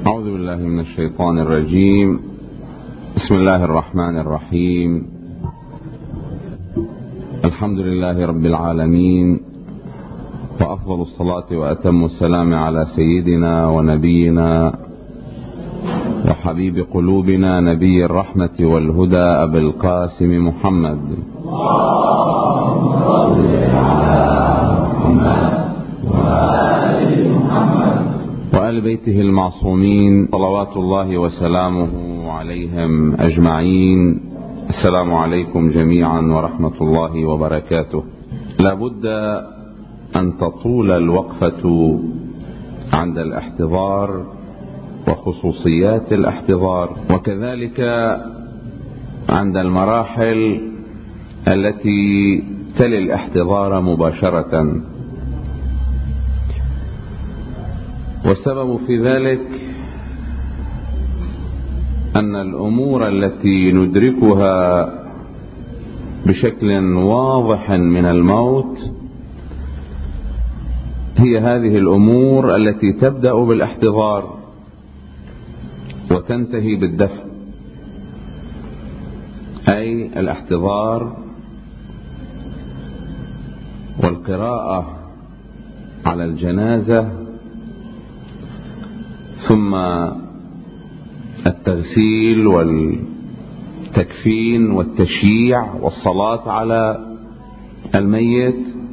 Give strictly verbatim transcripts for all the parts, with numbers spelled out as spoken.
أعوذ بالله من الشيطان الرجيم. بسم الله الرحمن الرحيم. الحمد لله رب العالمين، وأفضل الصلاة وأتم السلام على سيدنا ونبينا وحبيب قلوبنا نبي الرحمة والهدى أبي القاسم محمد وآل بيته المعصومين صلوات الله وسلامه عليهم أجمعين. السلام عليكم جميعا ورحمة الله وبركاته. لا بد أن تطول الوقفة عند الاحتضار وخصوصيات الاحتضار، وكذلك عند المراحل التي تلي الاحتضار مباشرة. والسبب في ذلك أن الأمور التي ندركها بشكل واضح من الموت هي هذه الأمور التي تبدأ بالاحتضار وتنتهي بالدفن، أي الاحتضار والقراءة على الجنازة، ثم التغسيل والتكفين والتشييع والصلاة على الميت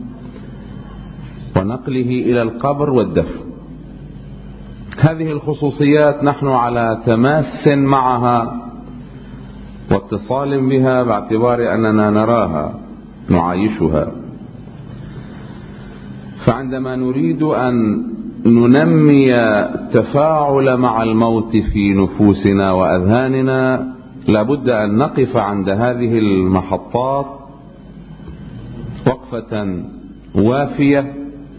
ونقله إلى القبر والدفن. هذه الخصوصيات نحن على تماس معها واتصال بها باعتبار أننا نراها نعايشها. فعندما نريد أن ننمي التفاعل مع الموت في نفوسنا وأذهاننا لابد أن نقف عند هذه المحطات وقفة وافية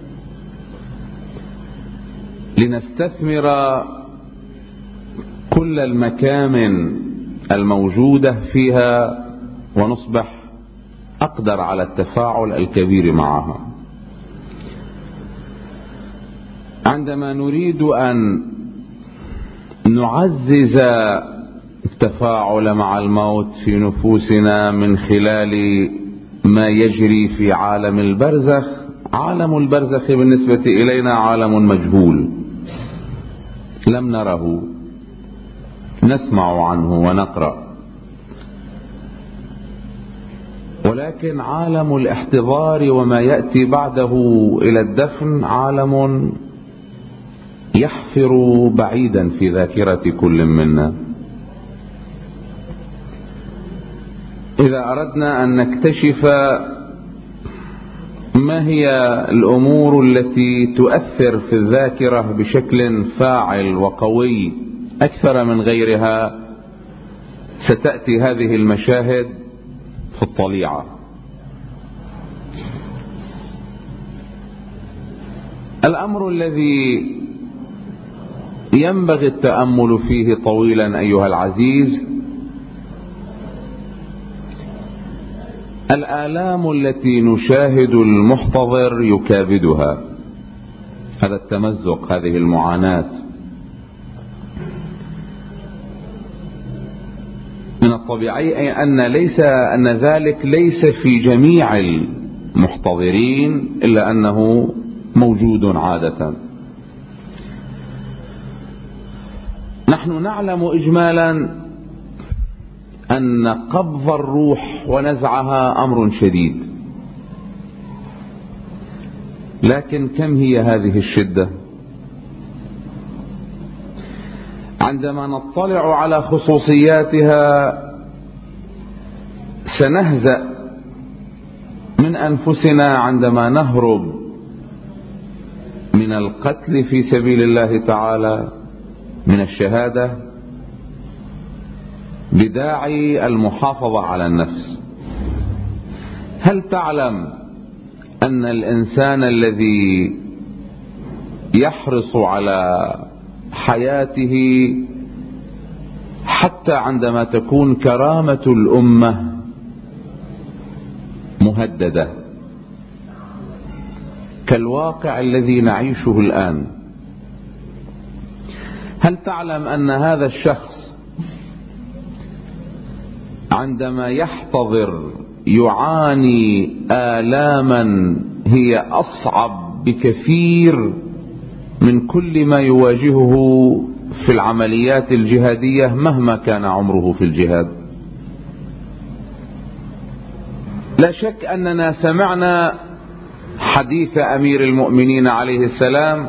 لنستثمر كل المكامن الموجودة فيها ونصبح أقدر على التفاعل الكبير معها. عندما نريد أن نعزز التفاعل مع الموت في نفوسنا من خلال ما يجري في عالم البرزخ، عالم البرزخ بالنسبة إلينا عالم مجهول لم نره، نسمع عنه ونقرأ، ولكن عالم الاحتضار وما يأتي بعده إلى الدفن عالم يحفر بعيدا في ذاكرة كل منا. إذا أردنا أن نكتشف ما هي الأمور التي تؤثر في الذاكرة بشكل فاعل وقوي أكثر من غيرها، ستأتي هذه المشاهد في الطليعة. الأمر الذي ينبغي التأمل فيه طويلا أيها العزيز الآلام التي نشاهد المحتضر يكابدها، هذا التمزق، هذه المعاناة. من الطبيعي أن ليس أن ذلك ليس في جميع المحتضرين، إلا أنه موجود عادة. نحن نعلم إجمالا أن قبض الروح ونزعها أمر شديد، لكن كم هي هذه الشدة؟ عندما نطلع على خصوصياتها سنهزأ من أنفسنا عندما نهرب من القتل في سبيل الله تعالى، من الشهادة، بداعي المحافظة على النفس. هل تعلم أن الإنسان الذي يحرص على حياته حتى عندما تكون كرامة الأمة مهددة كالواقع الذي نعيشه الآن، هل تعلم أن هذا الشخص عندما يحتضر يعاني آلاما هي أصعب بكثير من كل ما يواجهه في العمليات الجهادية مهما كان عمره في الجهاد؟ لا شك أننا سمعنا حديث أمير المؤمنين عليه السلام: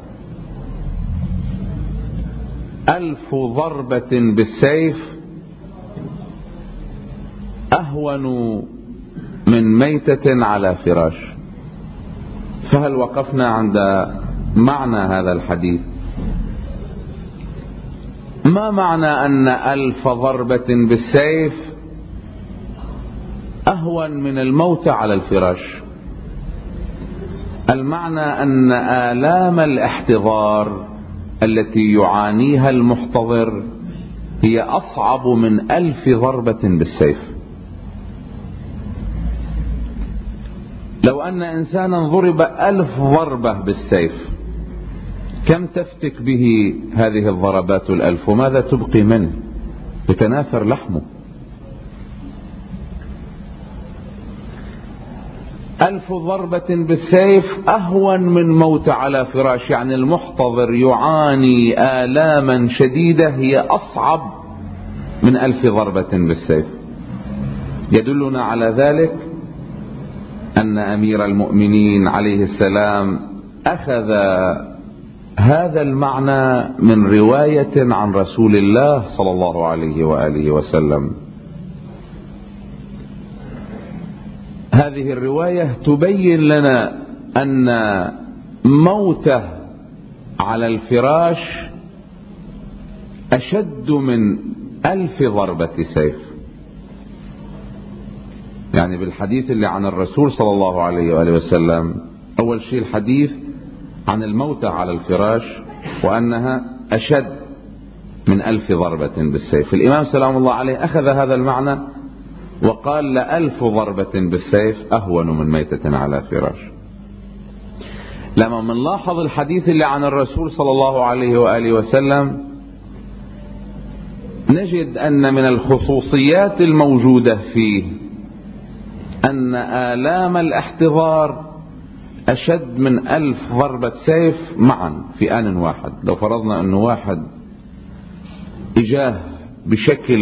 ألف ضربة بالسيف أهون من ميتة على فراش. فهل وقفنا عند معنى هذا الحديث؟ ما معنى أن ألف ضربة بالسيف أهون من الموت على الفراش؟ المعنى أن آلام الاحتضار التي يعانيها المحتضر هي أصعب من ألف ضربة بالسيف. لو أن إنسانا ضرب ألف ضربة بالسيف كم تفتك به هذه الضربات الألف؟ وماذا تبقي منه؟ يتناثر لحمه. ألف ضربة بالسيف أهون من موت على فراش، يعني المحتضر يعاني آلاما شديدة هي أصعب من ألف ضربة بالسيف. يدلنا على ذلك أن أمير المؤمنين عليه السلام أخذ هذا المعنى من رواية عن رسول الله صلى الله عليه وآله وسلم. هذه الرواية تبين لنا أن موته على الفراش أشد من ألف ضربة سيف. يعني بالحديث اللي عن الرسول صلى الله عليه وآله وسلم، أول شيء الحديث عن الموتى على الفراش وأنها أشد من ألف ضربة بالسيف. الإمام سلام الله عليه أخذ هذا المعنى وقال: لألف ضربة بالسيف أهون من ميتة على فراش. لما منلاحظ الحديث اللي عن الرسول صلى الله عليه وآله وسلم نجد أن من الخصوصيات الموجودة فيه أن آلام الاحتضار أشد من ألف ضربة سيف معا في آن واحد. لو فرضنا أنه واحد إجاه بشكل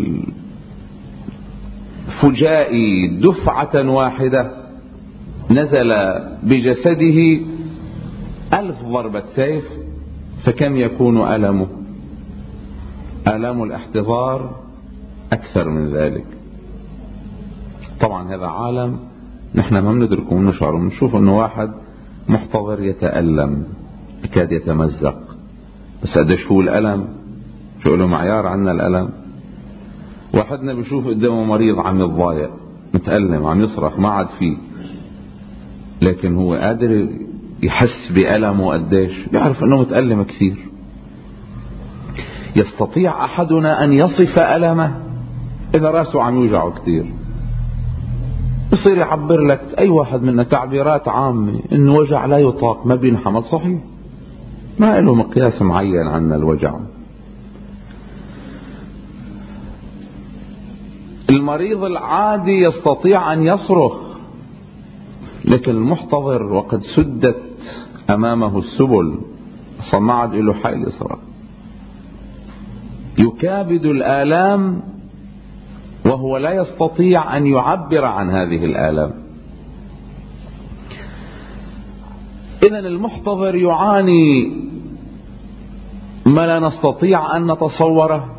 فجائي دفعة واحدة نزل بجسده ألف ضربة سيف، فكم يكون ألمه؟ آلام الاحتضار أكثر من ذلك. طبعا هذا عالم نحن ما بندركه ونشعره. بنشوف أنه واحد محتضر يتألم يكاد يتمزق، بس قديش هو الألم؟ شو له معيار عنا الألم؟ واحدنا بيشوف قدامه مريض عم يتضايق متألم عم يصرخ ما عاد فيه، لكن هو قادر يحس بألمه قديش، بيعرف أنه متألم كثير. يستطيع أحدنا أن يصف ألمه إذا راسه عم يوجعه كثير، يصير يعبر لك أي واحد منا تعبيرات عامة إنه وجع لا يطاق ما بينحمل. صحيح ما له مقياس معين عنا الوجع. المريض العادي يستطيع أن يصرخ، لكن المحتضر وقد سدت أمامه السبل ما عاد له حيل يصرخ، يكابد الآلام وهو لا يستطيع أن يعبر عن هذه الآلام. إذن المحتضر يعاني ما لا نستطيع أن نتصوره،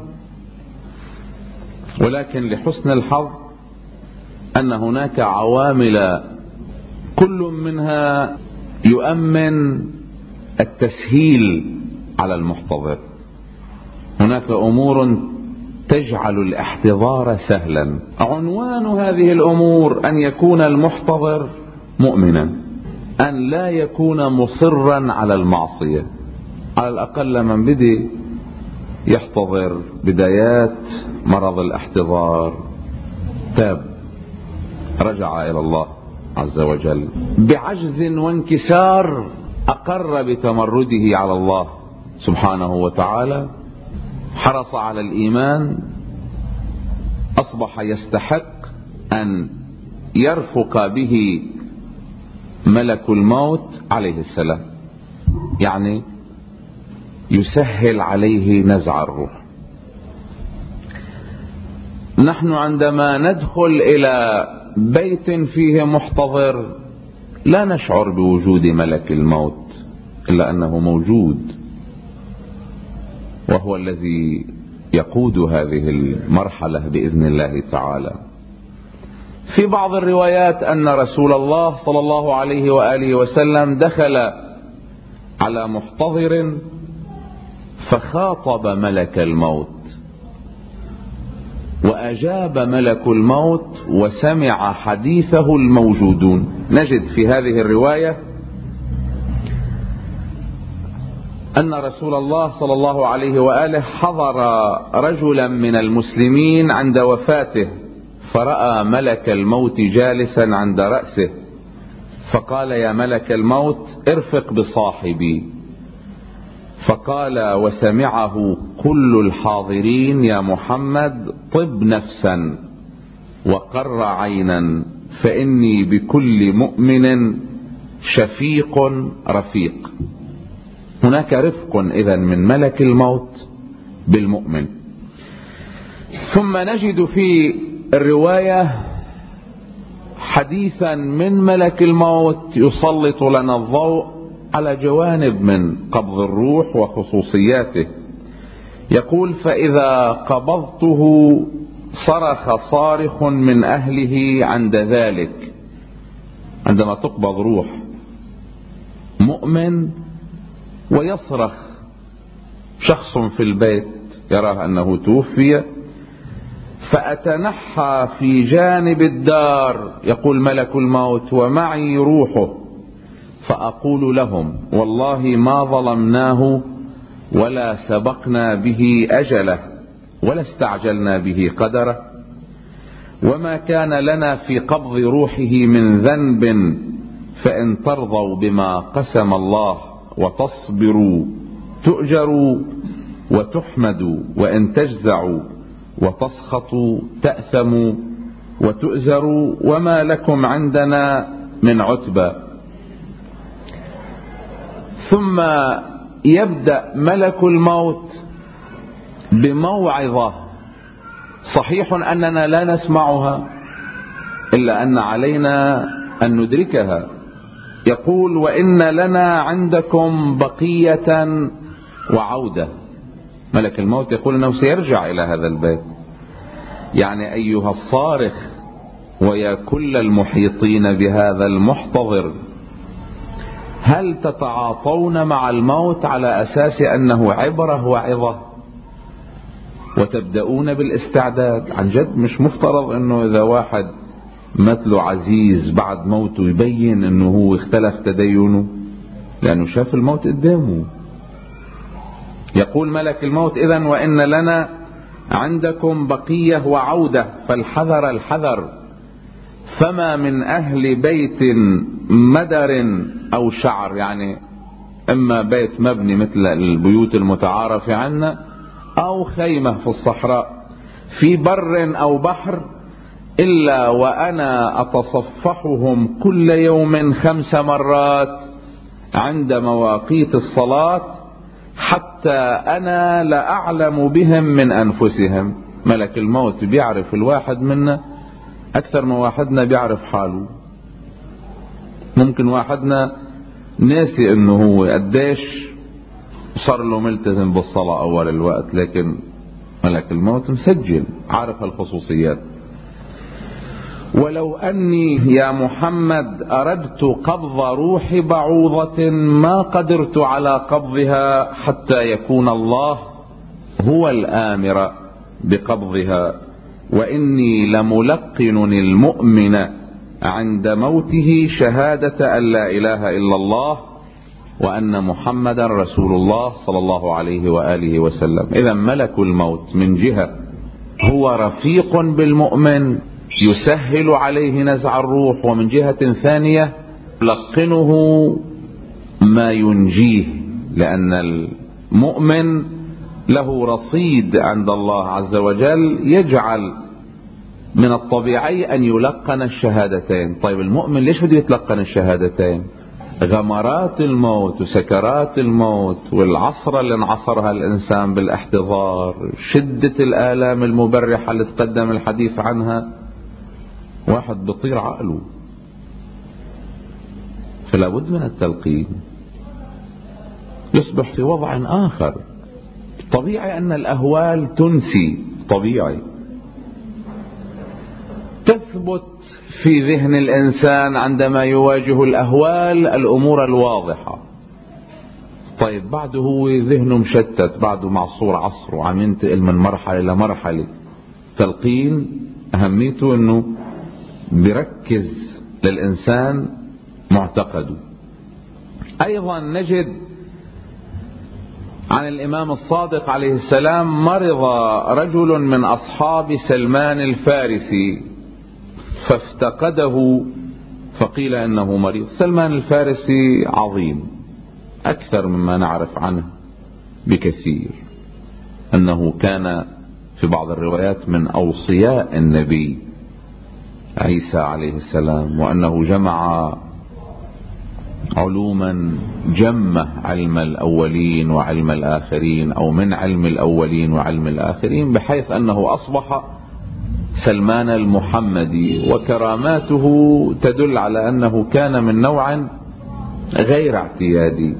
ولكن لحسن الحظ أن هناك عوامل كل منها يؤمن التسهيل على المحتضر. هناك أمور تجعل الاحتضار سهلا. عنوان هذه الأمور أن يكون المحتضر مؤمنا، أن لا يكون مصرا على المعصية. على الأقل من بدي يحتضر بدايات مرض الاحتضار تاب رجع إلى الله عز وجل بعجز وانكسار، أقر بتمرده على الله سبحانه وتعالى حرص على الإيمان، أصبح يستحق أن يرفق به ملك الموت عليه السلام، يعني يسهل عليه نزع الروح. نحن عندما ندخل إلى بيت فيه محتضر لا نشعر بوجود ملك الموت، إلا أنه موجود، وهو الذي يقود هذه المرحلة بإذن الله تعالى. في بعض الروايات أن رسول الله صلى الله عليه وآله وسلم دخل على محتضر فخاطب ملك الموت، وأجاب ملك الموت وسمع حديثه الموجودون. نجد في هذه الرواية أن رسول الله صلى الله عليه وآله حضر رجلا من المسلمين عند وفاته، فرأى ملك الموت جالسا عند رأسه، فقال: يا ملك الموت ارفق بصاحبي. فقال وسمعه كل الحاضرين: يا محمد طب نفسا وقر عينا، فإني بكل مؤمن شفيق رفيق. هناك رفق إذن من ملك الموت بالمؤمن. ثم نجد في الرواية حديثا من ملك الموت يسلط لنا الضوء على جوانب من قبض الروح وخصوصياته. يقول: فإذا قبضته صرخ صارخ من أهله عند ذلك. عندما تقبض روح مؤمن ويصرخ شخص في البيت يراه أنه توفي، فأتنحى في جانب الدار، يقول ملك الموت، ومعي روحه، فأقول لهم: والله ما ظلمناه ولا سبقنا به أجله ولا استعجلنا به قدره، وما كان لنا في قبض روحه من ذنب، فإن ترضوا بما قسم الله وتصبروا تؤجروا وتحمدوا، وإن تجزعوا وتسخطوا تأثموا وتؤزروا، وما لكم عندنا من عتبى. ثم يبدأ ملك الموت بموعظة، صحيح أننا لا نسمعها إلا أن علينا أن ندركها. يقول: وإن لنا عندكم بقية وعودة. ملك الموت يقول أنه سيرجع إلى هذا البيت، يعني أيها الصارخ ويا كل المحيطين بهذا المحتضر، هل تتعاطون مع الموت على أساس أنه عبرة وعظة وتبدأون بالاستعداد؟ عن جد مش مفترض أنه إذا واحد مثله عزيز بعد موته يبين أنه هو اختلف تدينه لأنه شاف الموت قدامه. يقول ملك الموت: إذن وإن لنا عندكم بقية وعودة، فالحذر الحذر، فما من أهل بيت مدر أو شعر، يعني إما بيت مبني مثل البيوت المتعارف عنا، أو خيمة في الصحراء، في بر أو بحر، إلا وأنا أتصفحهم كل يوم خمس مرات عند مواقيت الصلاة، حتى أنا لأعلم بهم من أنفسهم. ملك الموت بيعرف الواحد منا أكثر من واحدنا بيعرف حاله. ممكن واحدنا ناسي أنه هو قديش صار له ملتزم بالصلاة أول الوقت، لكن ملك الموت مسجل، عارف الخصوصيات. ولو أني يا محمد أردت قبض روح بعوضة ما قدرت على قبضها حتى يكون الله هو الآمر بقبضها، وإني لملقن المؤمن عند موته شهادة أن لا إله إلا الله وأن محمدا رسول الله صلى الله عليه وآله وسلم. إذا ملك الموت من جهة هو رفيق بالمؤمن يسهل عليه نزع الروح، ومن جهة ثانية يلقنه ما ينجيه، لأن مؤمن له رصيد عند الله عز وجل يجعل من الطبيعي أن يلقن الشهادتين. طيب المؤمن ليش بده يتلقن الشهادتين؟ غمرات الموت وسكرات الموت والعصرة اللي انعصرها الإنسان بالاحتضار، شدة الآلام المبرحة اللي تقدم الحديث عنها، واحد بطير عقله. فلا بد من التلقين، يصبح في وضع آخر. طبيعي أن الأهوال تنسي، طبيعي تثبت في ذهن الإنسان عندما يواجه الأهوال الأمور الواضحة. طيب بعده هو ذهنه مشتت، بعده معصور عصر وعم ينتقل من مرحلة إلى مرحلة. تلقين أهميته أنه بركز للإنسان معتقده. أيضا نجد عن الإمام الصادق عليه السلام: مرض رجل من أصحاب سلمان الفارسي فافتقده فقيل إنه مريض. سلمان الفارسي عظيم أكثر مما نعرف عنه بكثير، أنه كان في بعض الروايات من أوصياء النبي عيسى عليه السلام، وأنه جمع علوما جمة، علم الأولين وعلم الآخرين، أو من علم الأولين وعلم الآخرين، بحيث أنه أصبح سلمان المحمدي. وكراماته تدل على أنه كان من نوع غير اعتيادي.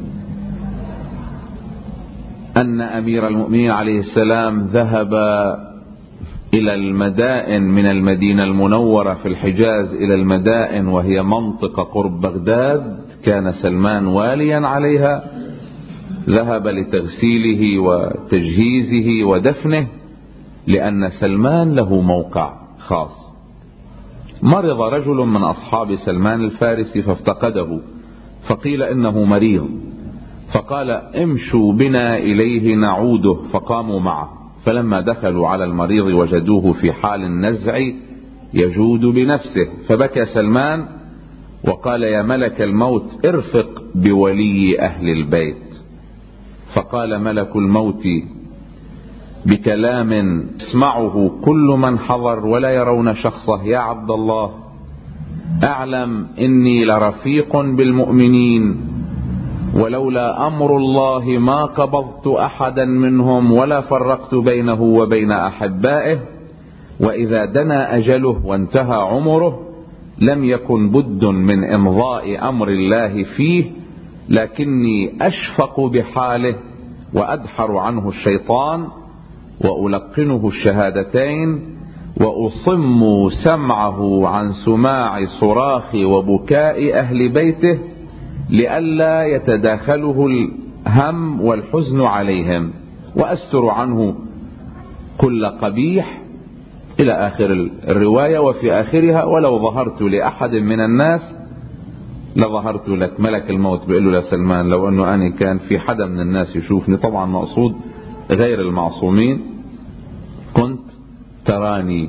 أن أمير المؤمنين عليه السلام ذهب إلى المدائن من المدينة المنورة في الحجاز إلى المدائن وهي منطقة قرب بغداد، كان سلمان واليا عليها، ذهب لتغسيله وتجهيزه ودفنه، لأن سلمان له موقع خاص. مرض رجل من أصحاب سلمان الفارسي فافتقده فقيل إنه مريض، فقال: امشوا بنا إليه نعوده. فقاموا معه، فلما دخلوا على المريض وجدوه في حال النزع يجود بنفسه، فبكى سلمان وقال: يا ملك الموت ارفق بولي أهل البيت. فقال ملك الموت بكلام يسمعه كل من حضر ولا يرون شخصه: يا عبد الله، أعلم إني لرفيق بالمؤمنين، ولولا أمر الله ما قبضت أحدا منهم ولا فرقت بينه وبين أحبائه، وإذا دنا أجله وانتهى عمره لم يكن بد من إمضاء أمر الله فيه، لكني أشفق بحاله وأدحر عنه الشيطان وألقنه الشهادتين وأصم سمعه عن سماع صراخ وبكاء أهل بيته لئلا يتداخله الهم والحزن عليهم، وأستر عنه كل قبيح، إلى آخر الرواية. وفي آخرها: ولو ظهرت لأحد من الناس لظهرت لك. ملك الموت بيقول له لسلمان: لو أنه أنا كان في حدا من الناس يشوفني، طبعا مقصود غير المعصومين، كنت تراني.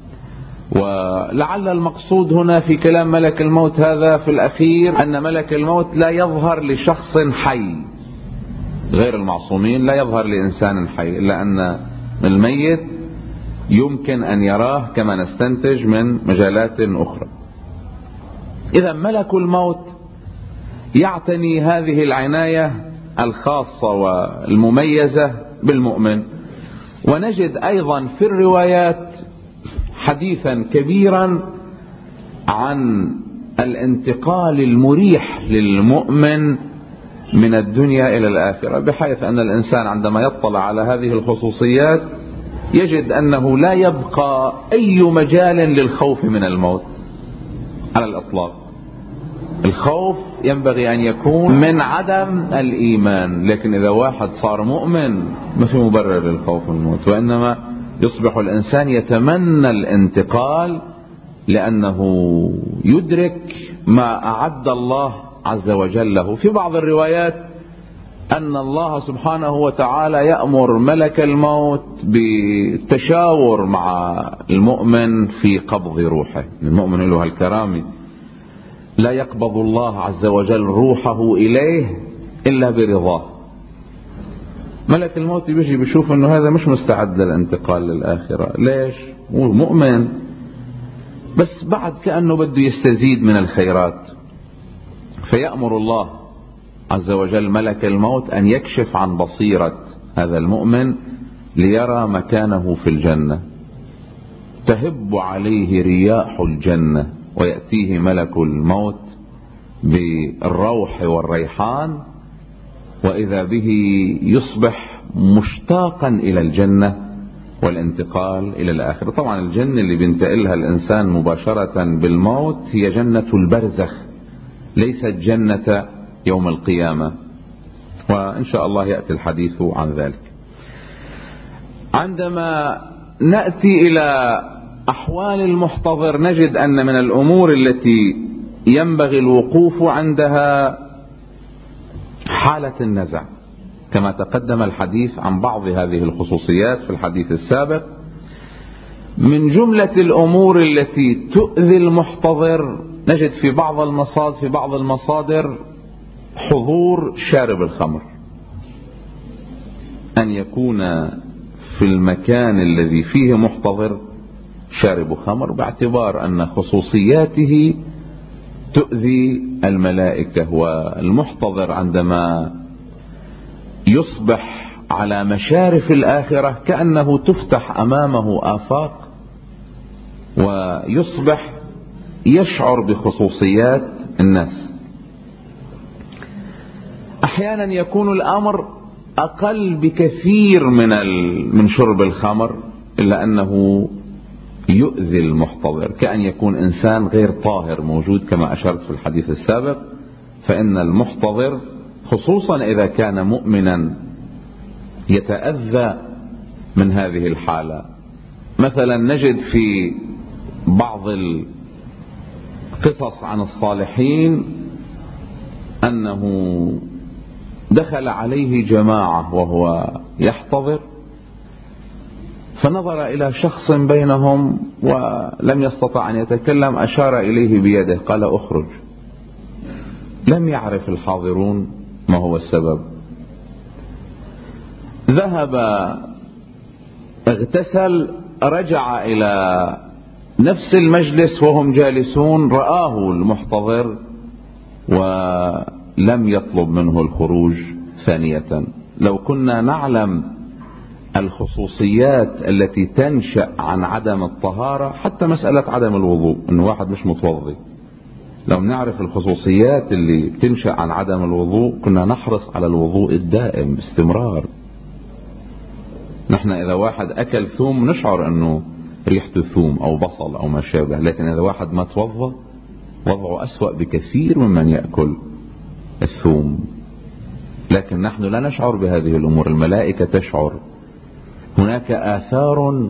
ولعل المقصود هنا في كلام ملك الموت هذا في الأخير أن ملك الموت لا يظهر لشخص حي، غير المعصومين لا يظهر لإنسان حي، إلا أن الميت يمكن أن يراه كما نستنتج من مجالات أخرى. إذا ملك الموت يعتني هذه العناية الخاصة والمميزة بالمؤمن. ونجد أيضا في الروايات حديثا كبيرا عن الانتقال المريح للمؤمن من الدنيا إلى الآخرة، بحيث أن الإنسان عندما يطلع على هذه الخصوصيات يجد أنه لا يبقى أي مجال للخوف من الموت على الإطلاق. الخوف ينبغي أن يكون من عدم الإيمان، لكن إذا واحد صار مؤمن ما في مبرر للخوف من الموت، وإنما يصبح الإنسان يتمنى الانتقال لأنه يدرك ما أعد الله عز وجل له. في بعض الروايات أن الله سبحانه وتعالى يأمر ملك الموت بالتشاور مع المؤمن في قبض روحه. المؤمن له الكرامة، لا يقبض الله عز وجل روحه إليه إلا برضاه. ملك الموت بيجي بيشوف انه هذا مش مستعد للانتقال للآخرة. ليش؟ هو مؤمن بس بعد كأنه بده يستزيد من الخيرات، فيأمر الله عز وجل ملك الموت أن يكشف عن بصيرة هذا المؤمن ليرى مكانه في الجنة. تهب عليه رياح الجنة ويأتيه ملك الموت بالروح والريحان، وإذا به يصبح مشتاقا إلى الجنة والانتقال إلى الآخرة. طبعا الجنة اللي بينتقلها الإنسان مباشرة بالموت هي جنة البرزخ، ليست جنة يوم القيامة، وإن شاء الله يأتي الحديث عن ذلك. عندما نأتي إلى أحوال المحتضر نجد أن من الأمور التي ينبغي الوقوف عندها حالة النزع، كما تقدم الحديث عن بعض هذه الخصوصيات في الحديث السابق. من جملة الأمور التي تؤذي المحتضر نجد في بعض المصادر في بعض المصادر حضور شارب الخمر، أن يكون في المكان الذي فيه محتضر شارب خمر، باعتبار أن خصوصياته تؤذي الملائكة. والمحتضر عندما يصبح على مشارف الآخرة كأنه تفتح أمامه آفاق، ويصبح يشعر بخصوصيات الناس. أحيانا يكون الأمر أقل بكثير من من شرب الخمر، إلا أنه يؤذي المحتضر، كأن يكون إنسان غير طاهر موجود كما أشرت في الحديث السابق. فإن المحتضر خصوصا إذا كان مؤمنا يتأذى من هذه الحالة. مثلا نجد في بعض القصص عن الصالحين أنه دخل عليه جماعة وهو يحتضر، فنظر إلى شخص بينهم ولم يستطع أن يتكلم، أشار إليه بيده قال أخرج. لم يعرف الحاضرون ما هو السبب. ذهب اغتسل، رجع إلى نفس المجلس وهم جالسون، رآه المحتضر ولم يطلب منه الخروج ثانية. لو كنا نعلم الخصوصيات التي تنشأ عن عدم الطهارة، حتى مسألة عدم الوضوء انه واحد مش متوضي، لو نعرف الخصوصيات اللي تنشأ عن عدم الوضوء كنا نحرص على الوضوء الدائم باستمرار. نحن اذا واحد اكل ثوم نشعر انه ريحته ثوم او بصل او ما شابه، لكن اذا واحد ما توضى وضعه اسوأ بكثير ممن يأكل الثوم. لكن نحن لا نشعر بهذه الامور، الملائكة تشعر. هناك آثار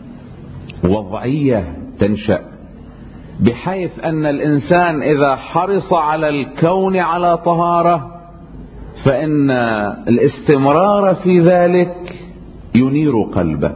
وضعية تنشأ، بحيث أن الإنسان إذا حرص على الكون على طهارة فإن الاستمرار في ذلك ينير قلبه.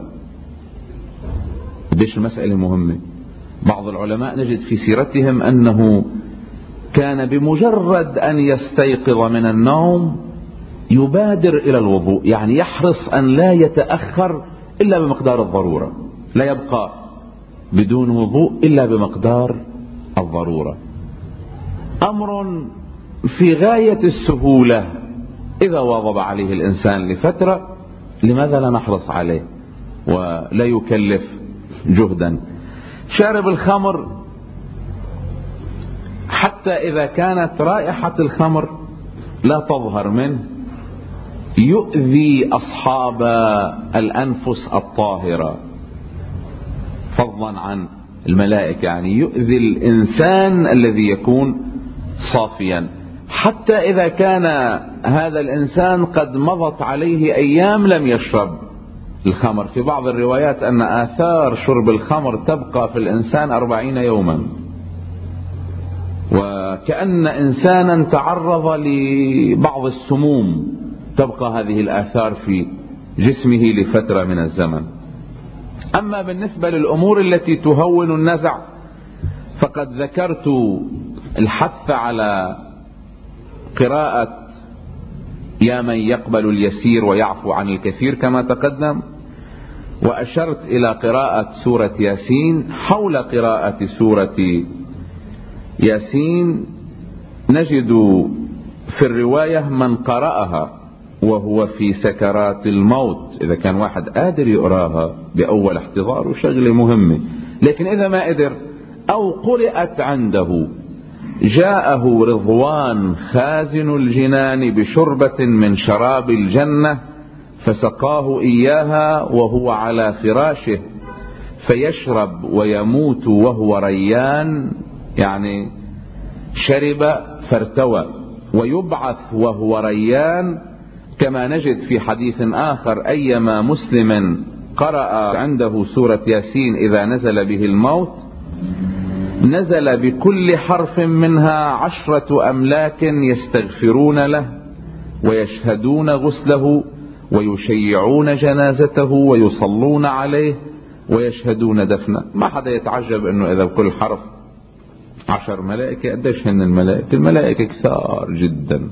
قديش المسألة مهمة. بعض العلماء نجد في سيرتهم أنه كان بمجرد أن يستيقظ من النوم يبادر إلى الوضوء، يعني يحرص أن لا يتأخر إلا بمقدار الضرورة، لا يبقى بدون وضوء إلا بمقدار الضرورة. أمر في غاية السهولة إذا واظب عليه الإنسان لفترة، لماذا لا نحرص عليه ولا يكلف جهدا. شارب الخمر حتى إذا كانت رائحة الخمر لا تظهر منه يؤذي أصحاب الأنفس الطاهرة، فضلا عن الملائكة، يعني يؤذي الإنسان الذي يكون صافيا. حتى إذا كان هذا الإنسان قد مضت عليه أيام لم يشرب الخمر. في بعض الروايات أن آثار شرب الخمر تبقى في الإنسان أربعين يوما، وكأن إنسانا تعرض لبعض السموم تبقى هذه الآثار في جسمه لفترة من الزمن. أما بالنسبة للأمور التي تهون النزع فقد ذكرت الحث على قراءة يا من يقبل اليسير ويعفو عن الكثير كما تقدم. وأشرت إلى قراءة سورة ياسين. حول قراءة سورة ياسين نجد في الرواية من قرأها وهو في سكرات الموت، إذا كان واحد قادر يقراها بأول احتضار وشغلة مهمة، لكن إذا ما قدر أو قرأت عنده جاءه رضوان خازن الجنان بشربة من شراب الجنة فسقاه إياها وهو على فراشه فيشرب ويموت وهو ريان، يعني شرب فارتوى، ويبعث وهو ريان. كما نجد في حديث آخر أيما مسلم قرأ عنده سورة ياسين إذا نزل به الموت نزل بكل حرف منها عشرة أملاك يستغفرون له ويشهدون غسله ويشيعون جنازته ويصلون عليه ويشهدون دفنه. ما حدا يتعجب انه اذا بكل حرف عشر ملائكة. قديش هن الملائكة؟ الملائكة كثار جدا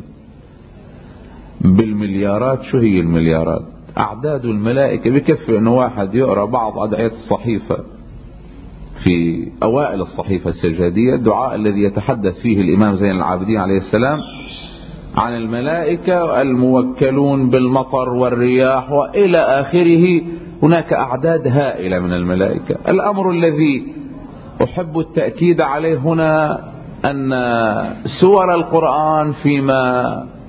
بالمليارات. شو هي المليارات؟ اعداد الملائكة بكفي انه واحد يقرأ بعض ادعية الصحيفة في اوائل الصحيفة السجادية، الدعاء الذي يتحدث فيه الامام زين العابدين عليه السلام عن الملائكة الموكلون بالمطر والرياح والى اخره. هناك اعداد هائلة من الملائكة. الامر الذي احب التأكيد عليه هنا ان سور القرآن فيما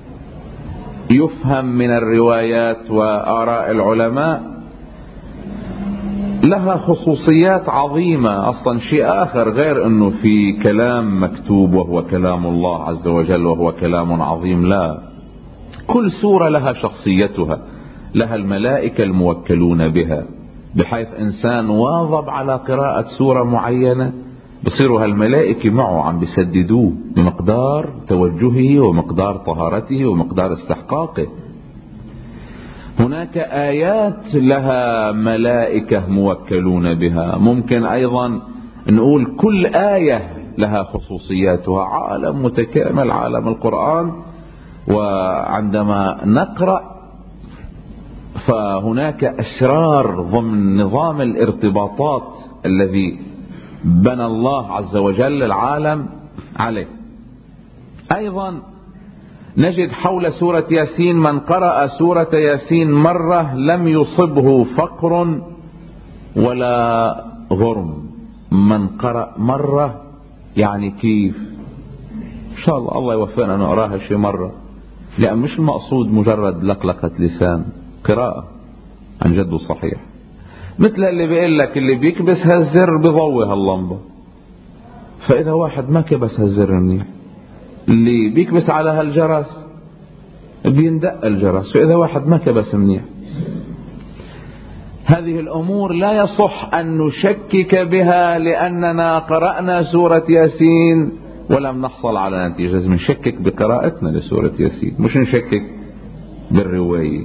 يفهم من الروايات وآراء العلماء لها خصوصيات عظيمة. اصلا شيء اخر غير انه في كلام مكتوب وهو كلام الله عز وجل وهو كلام عظيم، لا، كل سورة لها شخصيتها، لها الملائكة الموكلون بها، بحيث انسان واظب على قراءة سورة معينة بصيروا هالملائكة معه عم بيسددوه بمقدار توجهه ومقدار طهارته ومقدار استحقاقه. هناك آيات لها ملائكة موكلون بها. ممكن أيضا نقول كل آية لها خصوصياتها. عالم متكامل عالم القرآن. وعندما نقرأ فهناك أسرار ضمن نظام الارتباطات الذي بنى الله عز وجل العالم عليه. أيضا نجد حول سورة ياسين من قرأ سورة ياسين مرة لم يصبه فقر ولا غرم. من قرأ مرة يعني كيف؟ إن شاء الله الله يوفقنا نقراها شي مرة، لأن مش المقصود مجرد لقلقة لسان، قراءة عن جد صحيح. مثل اللي بيقول لك اللي بيكبس هالزر بضوي هاللمبة، فإذا واحد ما كبس هالزر منيح، اللي بيكبس على هالجرس بيندق الجرس، فإذا واحد ما كبس منيح. هذه الأمور لا يصح أن نشكك بها لأننا قرأنا سورة ياسين ولم نحصل على نتيجة. لازم نشكك بقراءتنا لسورة ياسين، مش نشكك بالرواية.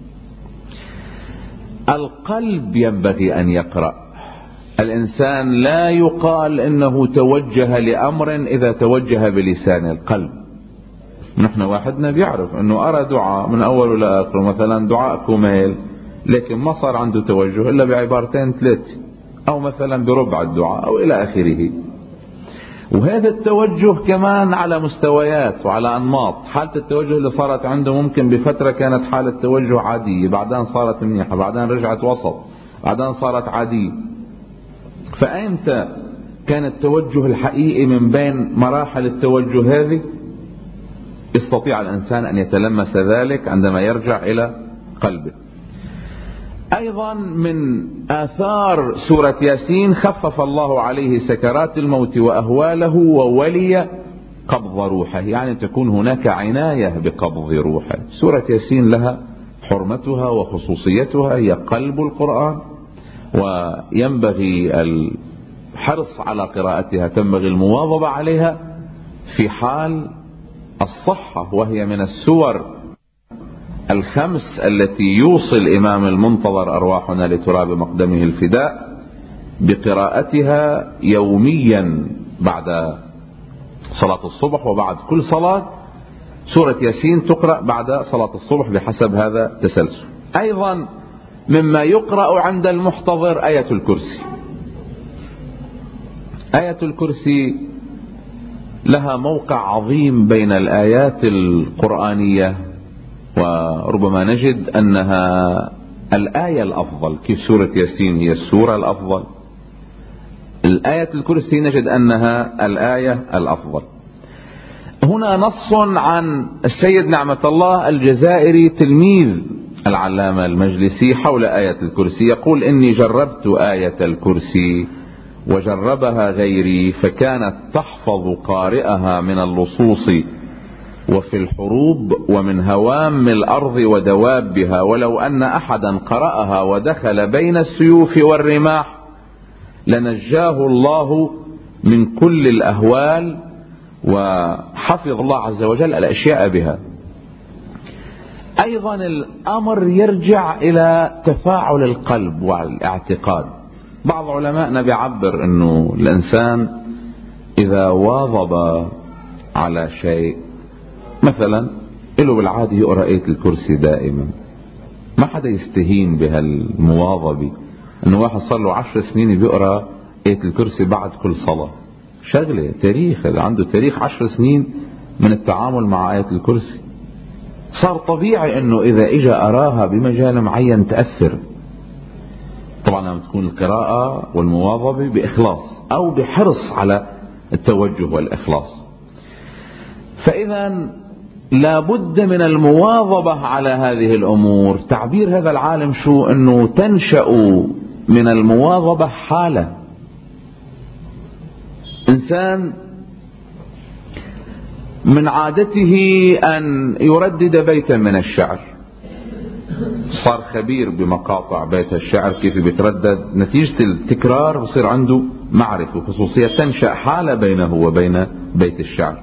القلب ينبغي أن يقرأ. الإنسان لا يقال إنه توجه لأمر إذا توجه بلسان القلب. نحن واحدنا بيعرف إنه أرى دعاء من أوله لآخره، مثلا دعاء كميل، لكن ما صار عنده توجه إلا بعبارتين ثلاثة أو مثلا بربع الدعاء أو إلى آخره. وهذا التوجه كمان على مستويات وعلى أنماط. حالة التوجه اللي صارت عنده ممكن بفترة كانت حالة توجه عادية، بعدين صارت منيحة، بعدين رجعت وسط، بعدين صارت عادية. فأيمتى كان التوجه الحقيقي من بين مراحل التوجه هذه؟ يستطيع الإنسان أن يتلمس ذلك عندما يرجع إلى قلبه. أيضا من آثار سورة ياسين خفف الله عليه سكرات الموت وأهواله وولي قبض روحه، يعني تكون هناك عناية بقبض روحه. سورة ياسين لها حرمتها وخصوصيتها، هي قلب القرآن، وينبغي الحرص على قراءتها، تنبغي المواظبة عليها في حال الصحة، وهي من السور الخمس التي يوصي الإمام المنتظر أرواحنا لتراب مقدمه الفداء بقراءتها يوميا بعد صلاة الصبح وبعد كل صلاة. سورة ياسين تقرأ بعد صلاة الصبح بحسب هذا التسلسل. أيضا مما يقرأ عند المحتضر آية الكرسي. آية الكرسي لها موقع عظيم بين الآيات القرآنية، وربما نجد أنها الآية الأفضل. كيف سورة ياسين هي السورة الأفضل، الآية الكرسي نجد أنها الآية الأفضل. هنا نص عن السيد نعمة الله الجزائري تلميذ العلامة المجلسي حول آية الكرسي، يقول: إني جربت آية الكرسي وجربها غيري، فكانت تحفظ قارئها من اللصوص وفي الحروب ومن هوام الأرض ودوابها، ولو أن أحدا قرأها ودخل بين السيوف والرماح لنجاه الله من كل الأهوال، وحفظ الله عز وجل الأشياء بها. أيضا الأمر يرجع إلى تفاعل القلب والاعتقاد. بعض علمائنا بيعبر أنه الإنسان إذا واظب على شيء، مثلا له بالعادة يقرأ آية الكرسي دائما، ما حدا يستهين بهالمواظبة. أنه واحد صار له عشر سنين بيقرأ آية الكرسي بعد كل صلاة، شغلة تاريخ، عنده تاريخ عشر سنين من التعامل مع آية الكرسي. صار طبيعي أنه إذا إجا أراها بمجال معين تأثر. طبعا لما تكون القراءة والمواظبة بإخلاص أو بحرص على التوجه والإخلاص. فإذا لابد من المواظبة على هذه الأمور. تعبير هذا العالم شو؟ أنه تنشأ من المواظبة حالة. إنسان من عادته أن يردد بيتا من الشعر، صار خبير بمقاطع بيت الشعر كيف بيتردد، نتيجة التكرار بصير عنده معرفة وخصوصية، تنشأ حالة بينه وبين بيت الشعر.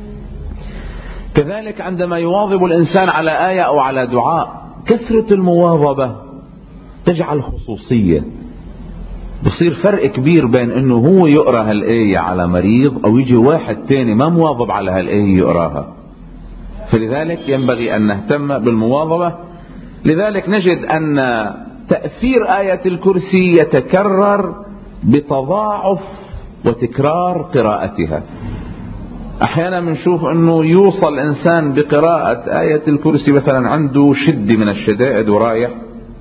كذلك عندما يواظب الإنسان على آية أو على دعاء، كثرة المواظبة تجعل خصوصية. بصير فرق كبير بين انه هو يقرأ هالآية على مريض او يجي واحد تاني ما مواظب على هالآية يقراها. فلذلك ينبغي ان نهتم بالمواظبة. لذلك نجد ان تأثير آية الكرسي يتكرر بتضاعف وتكرار قراءتها. احيانا بنشوف انه يوصل انسان بقراءة آية الكرسي مثلا عنده شدة من الشدائد ورايح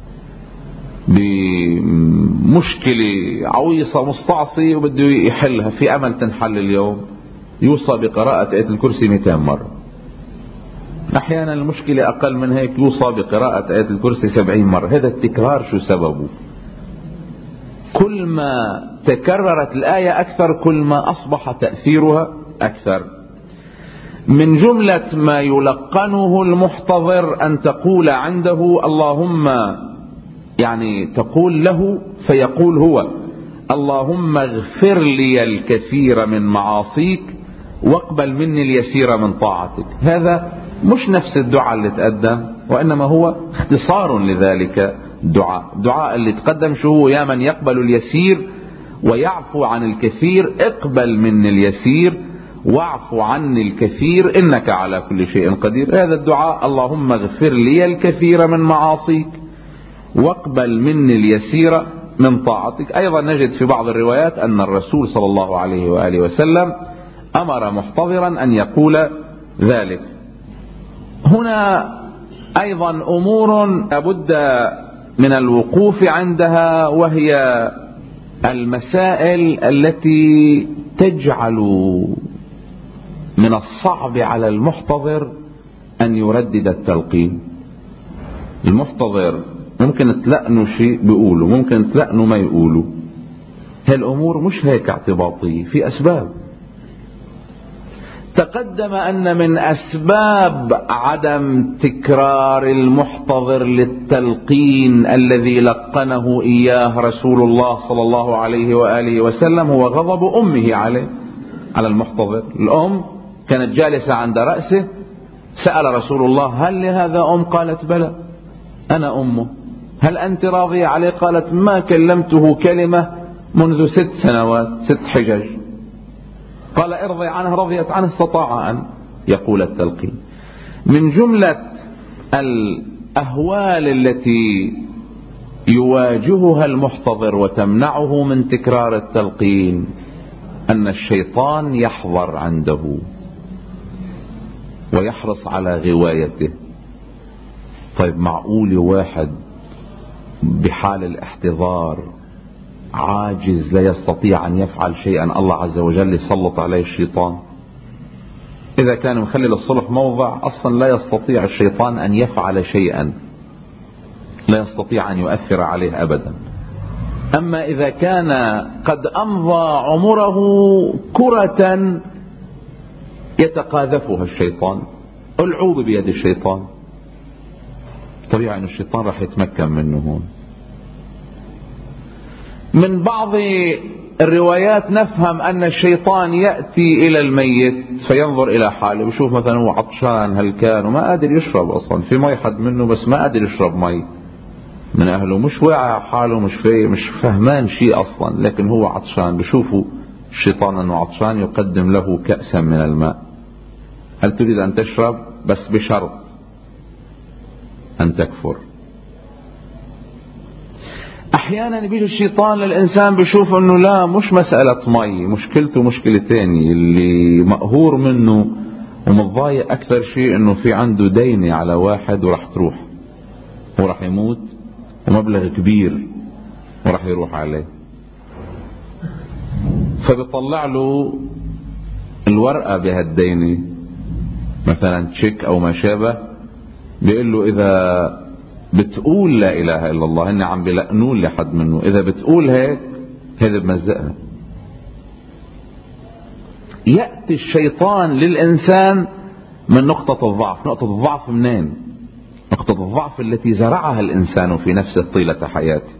بمشكلة عويصة مستعصية وبده يحلها، في أمل تنحل اليوم، يوصى بقراءة آية الكرسي مئتين مرة. أحيانا المشكلة أقل من هيك، يوصى بقراءة آية الكرسي سبعين مرة. هذا التكرار شو سببه؟ كل ما تكررت الآية أكثر كل ما أصبح تأثيرها أكثر. من جملة ما يلقنه المحتضر أن تقول عنده اللهم، يعني تقول له فيقول هو اللهم اغفر لي الكثير من معاصيك واقبل مني اليسير من طاعتك. هذا مش نفس الدعاء اللي تقدم، وإنما هو اختصار لذلك الدعاء. الدعاء اللي تقدم شو هو؟ يا من يقبل اليسير ويعفو عن الكثير، اقبل مني اليسير واعفو عني الكثير إنك على كل شيء قدير. هذا الدعاء اللهم اغفر لي الكثير من معاصيك واقبل مني اليسير من طاعتك. أيضا نجد في بعض الروايات أن الرسول صلى الله عليه وآله وسلم أمر محتضرا أن يقول ذلك. هنا أيضا أمور لابد من الوقوف عندها، وهي المسائل التي تجعل من الصعب على المحتضر أن يردد التلقين. المحتضر ممكن تلقنوا شيء بيقولوا، ممكن تلقنوا ما يقولوا. هالأمور مش هيك اعتباطية، في أسباب. تقدم أن من أسباب عدم تكرار المحتضر للتلقين الذي لقنه إياه رسول الله صلى الله عليه وآله وسلم هو غضب أمه عليه، على المحتضر. الأم كانت جالسة عند رأسه، سأل رسول الله هل لهذا أم؟ قالت بلى أنا أمه. هل أنت راضية عليه؟ قالت ما كلمته كلمة منذ ست سنوات، ست حجج. قال ارضي عنه، رضيت عنه، استطاع أن يقول التلقين. من جملة الأهوال التي يواجهها المحتضر وتمنعه من تكرار التلقين أن الشيطان يحضر عنده ويحرص على غوايته. طيب معقول واحد بحال الاحتضار عاجز لا يستطيع أن يفعل شيئا الله عز وجل يسلط عليه الشيطان؟ إذا كان مخلي الصلح موضع أصلا لا يستطيع الشيطان أن يفعل شيئا، لا يستطيع أن يؤثر عليه أبدا. أما إذا كان قد أمضى عمره كرة يتقاذفها الشيطان، العوب بيد الشيطان، طبيعي أن الشيطان راح يتمكن منه هون. من بعض الروايات نفهم أن الشيطان يأتي إلى الميت فينظر إلى حاله، بشوف مثلا هو عطشان هل كان وما قادر يشرب، أصلا في مي حد منه بس ما قادر يشرب مي من أهله، مش واعي حاله، مش في مش فهمان شيء أصلا، لكن هو عطشان، بشوفه الشيطان أنه عطشان يقدم له كأسا من الماء. هل تريد أن تشرب؟ بس بشرط أن تكفر. أحيانا بيجي الشيطان للإنسان بشوف أنه لا، مش مسألة مي، مشكلته مشكلة تاني، اللي مقهور منه ومتضايق أكثر شيء أنه في عنده دينة على واحد وراح تروح وراح يموت ومبلغ كبير وراح يروح عليه، فبيطلع له الورقة بهالدينة مثلا تشيك أو ما شابه، بيقول له إذا بتقول لا إله إلا الله، هن عم بلقنون لحد منه، إذا بتقول هيك هذا بمزقها. يأتي الشيطان للإنسان من نقطة الضعف. نقطة الضعف منين؟ نقطة الضعف التي زرعها الإنسان في نفسه طيلة حياته.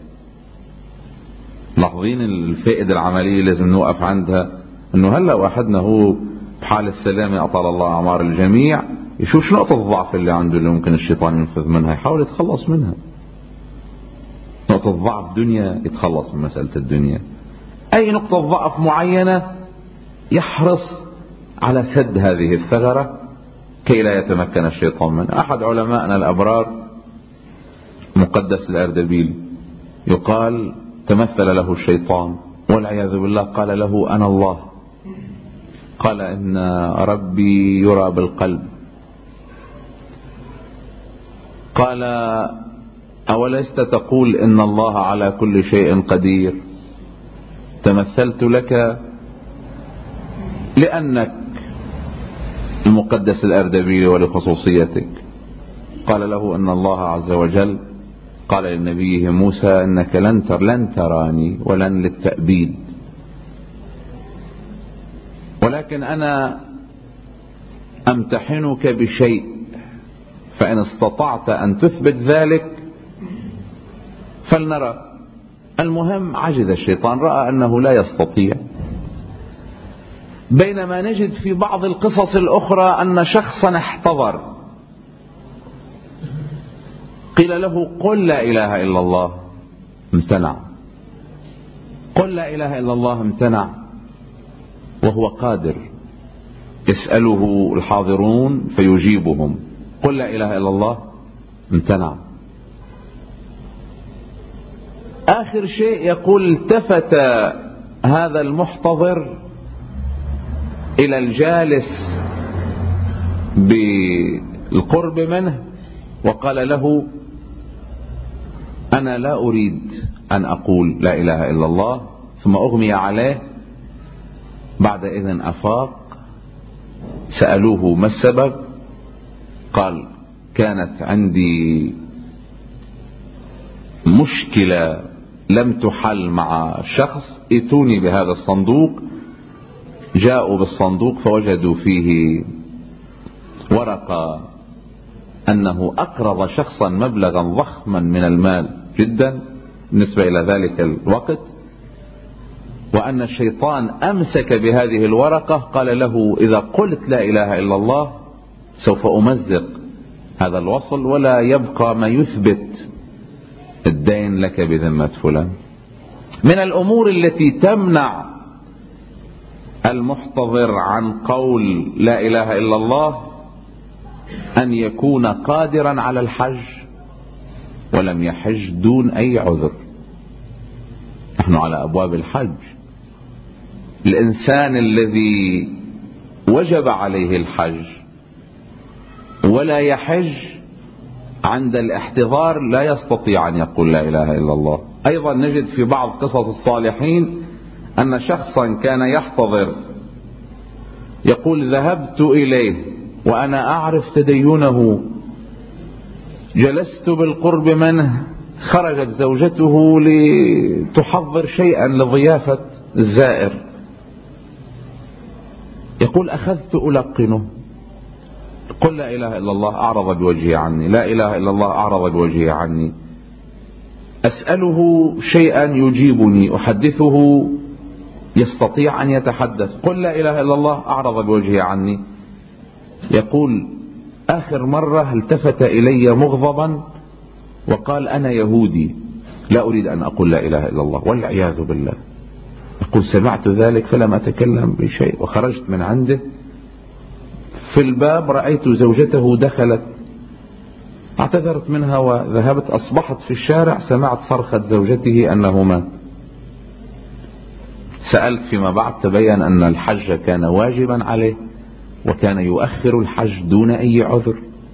لاحظين الفائدة العملية لازم نوقف عندها، انه هلا واحدنا هو بحال السلامة أطال الله أعمار الجميع، يشوف شو نقطة الضعف اللي عنده اللي ممكن الشيطان ينفذ منها، يحاول يتخلص منها. نقطة ضعف دنيا يتخلص من مسألة الدنيا، أي نقطة ضعف معينة يحرص على سد هذه الثغرة كي لا يتمكن الشيطان منها. أحد علمائنا الأبرار مقدس الأردبيل يقال تمثل له الشيطان والعياذ بالله، قال له أنا الله، قال إن ربي يرى بالقلب، قال أولست تقول إن الله على كل شيء قدير؟ تمثلت لك لأنك المقدس الأردبيل ولخصوصيتك. قال له إن الله عز وجل قال لنبيه موسى إنك لن تر لن تراني ولن للتأبيد، ولكن أنا أمتحنك بشيء، فإن استطعت أن تثبت ذلك فلنرى. المهم عجز الشيطان، رأى أنه لا يستطيع. بينما نجد في بعض القصص الأخرى أن شخصا احتضر، قيل له قل لا إله إلا الله، امتنع. قل لا إله إلا الله، امتنع، وهو قادر. يسأله الحاضرون فيجيبهم، قل لا إله إلا الله، امتنع. آخر شيء يقول التفت هذا المحتضر إلى الجالس بالقرب منه وقال له أنا لا أريد أن أقول لا إله إلا الله، ثم أغمي عليه. بعد إذن أفاق، سألوه ما السبب؟ قال كانت عندي مشكلة لم تحل مع شخص، ائتوني بهذا الصندوق. جاءوا بالصندوق فوجدوا فيه ورقة أنه أقرض شخصا مبلغا ضخما من المال جدا بالنسبة إلى ذلك الوقت، وأن الشيطان أمسك بهذه الورقة قال له إذا قلت لا إله إلا الله سوف أمزق هذا الوصل ولا يبقى ما يثبت الدين لك بذمة فلان. من الأمور التي تمنع المحتضر عن قول لا إله إلا الله أن يكون قادرا على الحج ولم يحج دون أي عذر. نحن على أبواب الحج. الإنسان الذي وجب عليه الحج ولا يحج عند الاحتضار لا يستطيع أن يقول لا إله إلا الله. أيضا نجد في بعض قصص الصالحين أن شخصا كان يحتضر يقول ذهبت إليه وأنا أعرف تدينه، جلست بالقرب منه، خرجت زوجته لتحضر شيئا لضيافة الزائر، يقول أخذت ألقنه، قل لا إله إلا الله أعرض بوجهه عني، لا إله إلا الله أعرض بوجهه عني، أسأله شيئا يجيبني، أحدثه يستطيع أن يتحدث، قل لا إله إلا الله أعرض بوجهه عني. يقول آخر مرة التفت إلي مغضبا وقال أنا يهودي لا أريد أن أقول لا إله إلا الله، والعياذ بالله. يقول سمعت ذلك فلم أتكلم بشيء وخرجت من عنده، في الباب رأيت زوجته دخلت، اعتذرت منها وذهبت، أصبحت في الشارع سمعت صرخة زوجته أنه مات. سألت فيما بعد تبين أن الحج كان واجبا عليه وكان يؤخر الحج دون أي عذر.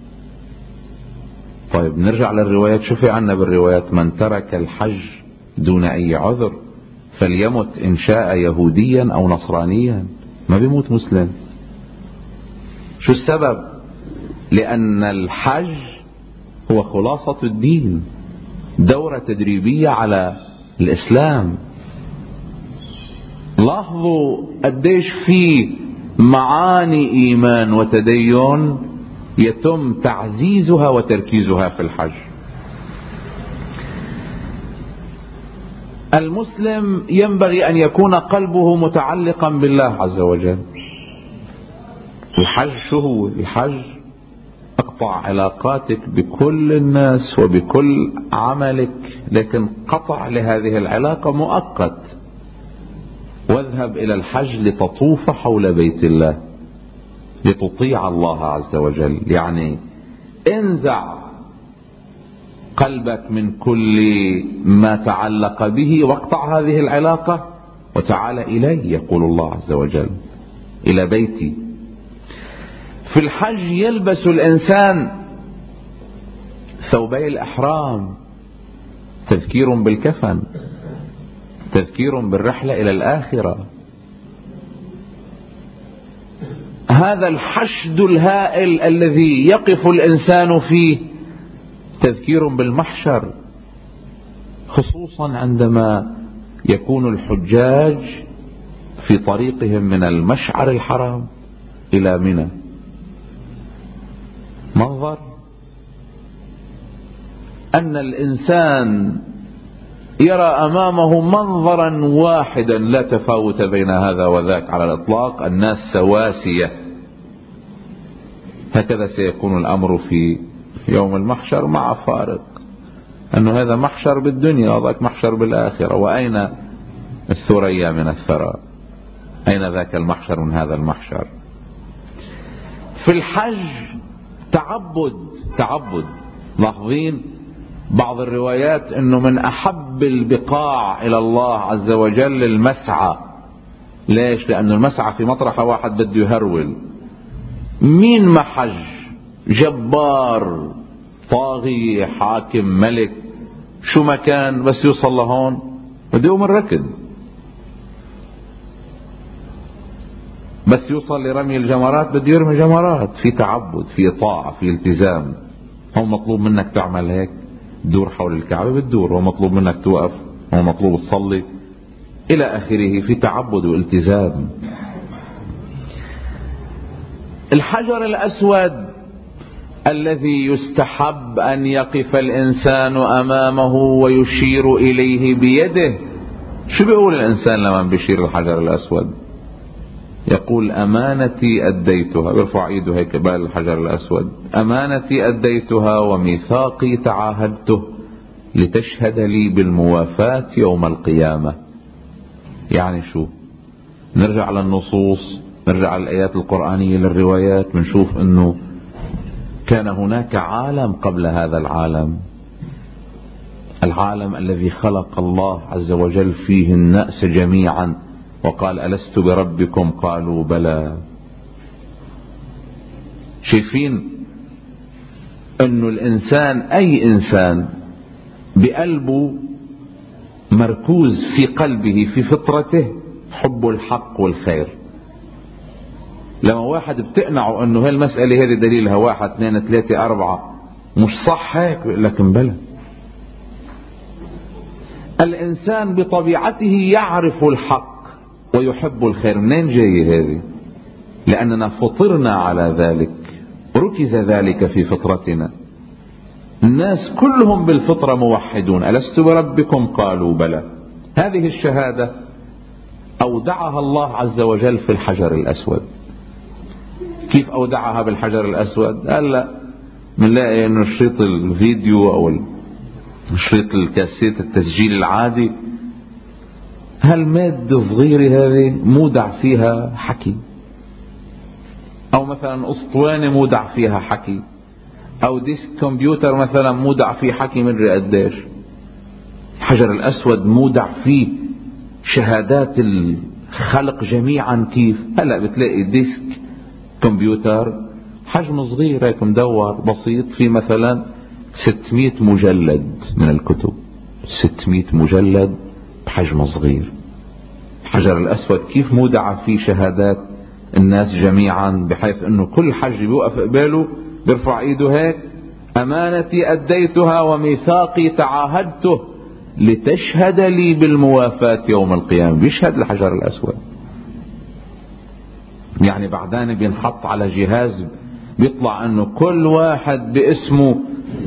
طيب نرجع للروايات، شوفي عنا بالروايات من ترك الحج دون أي عذر فليمت إن شاء يهوديا أو نصرانيا، ما بيموت مسلم. شو السبب؟ لأن الحج هو خلاصة الدين، دورة تدريبية على الإسلام. لاحظوا قديش في معاني إيمان وتدين يتم تعزيزها وتركيزها في الحج. المسلم ينبغي أن يكون قلبه متعلقا بالله عز وجل. الحج شو هو؟ الحج اقطع علاقاتك بكل الناس وبكل عملك، لكن قطع لهذه العلاقة مؤقت، واذهب إلى الحج لتطوف حول بيت الله لتطيع الله عز وجل. يعني انزع قلبك من كل ما تعلق به واقطع هذه العلاقة وتعال إلي، يقول الله عز وجل، إلى بيتي. في الحج يلبس الإنسان ثوبي الإحرام، تذكير بالكفن، تذكير بالرحلة إلى الآخرة. هذا الحشد الهائل الذي يقف الإنسان فيه تذكير بالمحشر، خصوصا عندما يكون الحجاج في طريقهم من المشعر الحرام إلى منى. منظر أن الإنسان يرى أمامه منظرا واحدا لا تفاوت بين هذا وذاك على الإطلاق، الناس سواسية. هكذا سيكون الأمر في يوم المحشر، مع فارق أنه هذا محشر بالدنيا وذاك محشر بالآخرة. وأين الثريا من الثرى؟ أين ذاك المحشر من هذا المحشر؟ في الحج تعبد تعبد لاحظين بعض الروايات أنه من أحب البقاع إلى الله عز وجل المسعى. ليش؟ لأن المسعى في مطرح واحد بده يهرول. مين ما حج جبار طاغي حاكم ملك شو ما كان، بس يوصل لهون بده يقوم الركض، بس يوصل لرمي الجمرات بده يرمي جمرات. في تعبد، في طاعة، في التزام. هو مطلوب منك تعمل هيك، تدور حول الكعبة بتدور، هو مطلوب منك توقف، هو مطلوب تصلي إلى آخره، في تعبد والتزام. الحجر الأسود الذي يستحب أن يقف الإنسان أمامه ويشير إليه بيده، شو بيقول الإنسان لما بيشير الحجر الأسود؟ يقول أمانتي أديتها، بيرفع ايده هيك قبال الحجر الأسود، أمانتي أديتها وميثاقي تعاهدته لتشهد لي بالموافاة يوم القيامة. يعني شو؟ نرجع للنصوص، نرجع للآيات القرآنية للروايات، بنشوف أنه كان هناك عالم قبل هذا العالم، العالم الذي خلق الله عز وجل فيه الناس جميعا وقال ألست بربكم قالوا بلى. شايفين أنه الإنسان أي إنسان بقلبه مركوز في قلبه في فطرته حب الحق والخير. لما واحد بتقنعه أنه هاي المسألة هذه دليلها واحد اثنين ثلاثة أربعة مش صح هيك، لكن بلى. الإنسان بطبيعته يعرف الحق ويحب الخير. منين جاي هذه؟ لأننا فطرنا على ذلك، ركز ذلك في فطرتنا. الناس كلهم بالفطرة موحدون. ألست بربكم قالوا بلى. هذه الشهادة أودعها الله عز وجل في الحجر الأسود. كيف أودعها بالحجر الأسود؟ قال لا منلاقي أنه شريط الفيديو أو شريط الكاسيت التسجيل العادي هالمادة الصغيرة هذه مودع فيها حكي، أو مثلا أسطوانة مودع فيها حكي، أو ديسك كمبيوتر مثلا مودع فيه حكي مدري قديش. الحجر الأسود مودع فيه شهادات الخلق جميعا. كيف؟ هلأ بتلاقي ديسك كمبيوتر حجم صغير هيك مدور بسيط في مثلا ستمائة مجلد من الكتب، ستمائة مجلد بحجم صغير. الحجر الأسود كيف مودع فيه شهادات الناس جميعا، بحيث انه كل حج بيوقف قباله بيرفع ايده هيك: امانتي اديتها وميثاقي تعاهدته لتشهد لي بالموافاة يوم القيامة. بيشهد الحجر الأسود. يعني بعدين بينحط على جهاز بيطلع انه كل واحد باسمه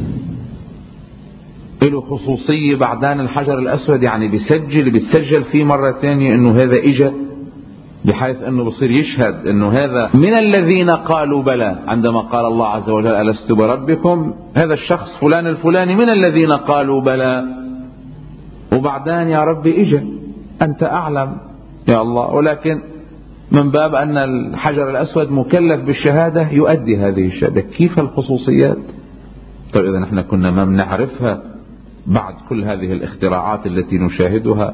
له خصوصية. بعدين الحجر الأسود يعني بيسجل بيتسجل فيه مرة ثانية انه هذا اجا، بحيث انه بصير يشهد انه هذا من الذين قالوا بلى. عندما قال الله عز وجل ألست بربكم، هذا الشخص فلان الفلاني من الذين قالوا بلى. وبعدين يا ربي اجا انت اعلم يا الله، ولكن من باب ان الحجر الأسود مكلف بالشهادة يؤدي هذه الشهادة. كيف الخصوصيات؟ طيب اذا نحن كنا ما بنعرفها بعد كل هذه الاختراعات التي نشاهدها.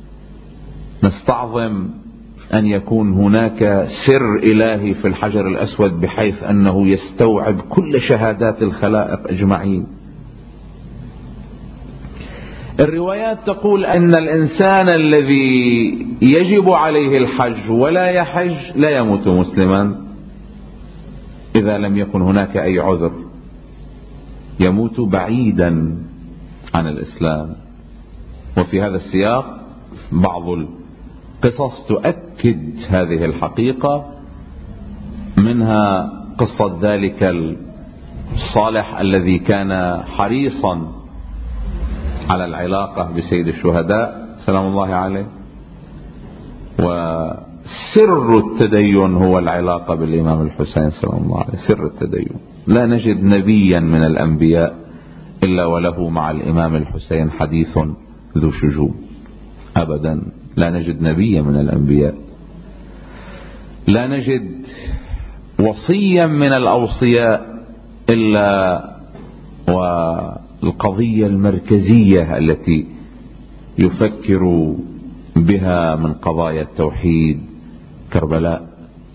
نستعظم أن يكون هناك سر إلهي في الحجر الأسود بحيث أنه يستوعب كل شهادات الخلائق أجمعين. الروايات تقول أن الإنسان الذي يجب عليه الحج ولا يحج لا يموت مسلما إذا لم يكن هناك أي عذر، يموت بعيدا عن الإسلام. وفي هذا السياق بعض قصص تؤكد هذه الحقيقة، منها قصة ذلك الصالح الذي كان حريصا على العلاقة بسيد الشهداء سلام الله عليه، وسر التدين هو العلاقة بالإمام الحسين سلام الله عليه. سر التدين لا نجد نبيا من الأنبياء إلا وله مع الإمام الحسين حديث ذو شجون أبدا. لا نجد نبيا من الأنبياء، لا نجد وصيا من الأوصياء إلا والقضية المركزية التي يفكر بها من قضايا التوحيد كربلاء.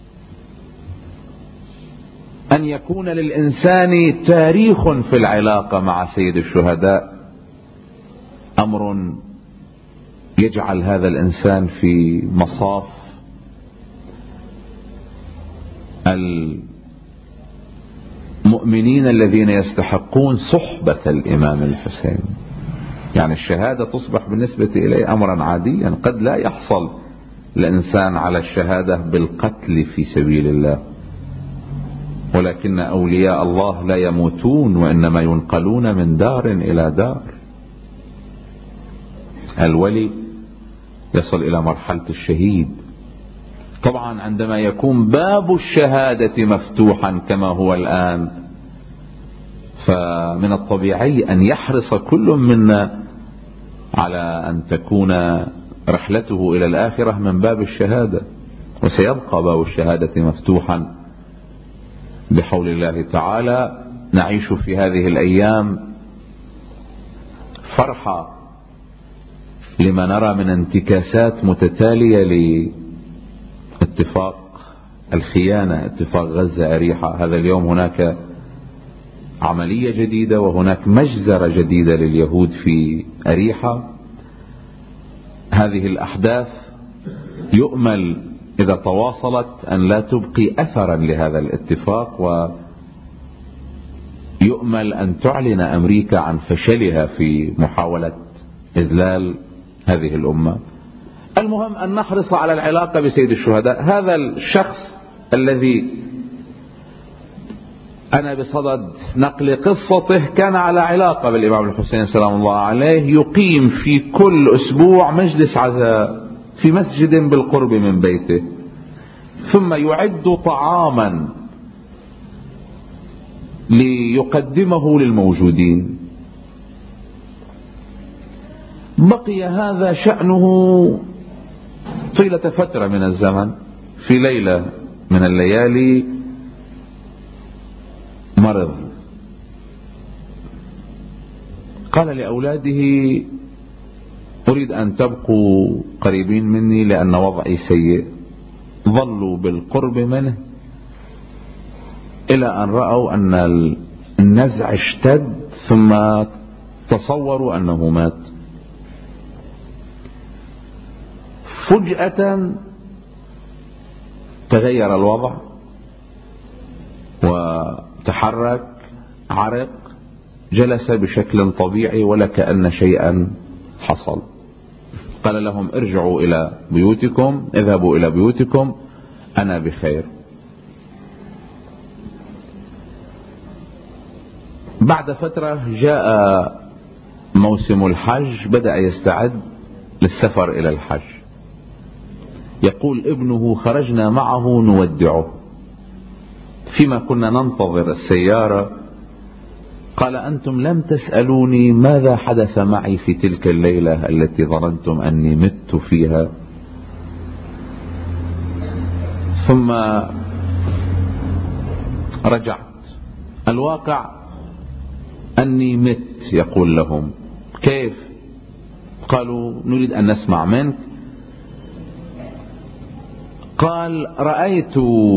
أن يكون للإنسان تاريخ في العلاقة مع سيد الشهداء أمر يجعل هذا الإنسان في مصاف المؤمنين الذين يستحقون صحبة الإمام الحسين. يعني الشهادة تصبح بالنسبة إليه أمرا عاديا. قد لا يحصل الإنسان على الشهادة بالقتل في سبيل الله، ولكن أولياء الله لا يموتون وإنما ينقلون من دار إلى دار. الولي يصل إلى مرحلة الشهيد. طبعا عندما يكون باب الشهادة مفتوحا كما هو الآن، فمن الطبيعي أن يحرص كل منا على أن تكون رحلته إلى الآخرة من باب الشهادة، وسيبقى باب الشهادة مفتوحا بحول الله تعالى نعيش في هذه الأيام فرحة لما نرى من انتكاسات متتالية لاتفاق الخيانة، اتفاق غزة أريحة. هذا اليوم هناك عملية جديدة وهناك مجزرة جديدة لليهود في أريحة. هذه الأحداث يؤمل إذا تواصلت أن لا تبقي أثرا لهذا الاتفاق، ويؤمل أن تعلن أمريكا عن فشلها في محاولة إذلال هذه الأمة. المهم أن نحرص على العلاقة بسيد الشهداء. هذا الشخص الذي أنا بصدد نقل قصته كان على علاقة بالإمام الحسين سلام الله عليه، يقيم في كل أسبوع مجلس عزاء في مسجد بالقرب من بيته، ثم يعد طعاما ليقدمه للموجودين. بقي هذا شأنه طيلة فترة من الزمن. في ليلة من الليالي مرض، قال لأولاده: أريد أن تبقوا قريبين مني لأن وضعي سيء. ظلوا بالقرب منه إلى أن رأوا أن النزع اشتد، ثم تصوروا أنه مات. فجأة تغير الوضع وتحرك، عرق، جلس بشكل طبيعي ولا كأن شيئا حصل. قال لهم: ارجعوا إلى بيوتكم، اذهبوا إلى بيوتكم، أنا بخير. بعد فترة جاء موسم الحج، بدأ يستعد للسفر إلى الحج. يقول ابنه: خرجنا معه نودعه، فيما كنا ننتظر السيارة قال: أنتم لم تسألوني ماذا حدث معي في تلك الليلة التي ظننتم أني مت فيها. ثم رجعت، الواقع أني مت. يقول لهم: كيف؟ قالوا: نريد أن نسمع منك. قال: رأيت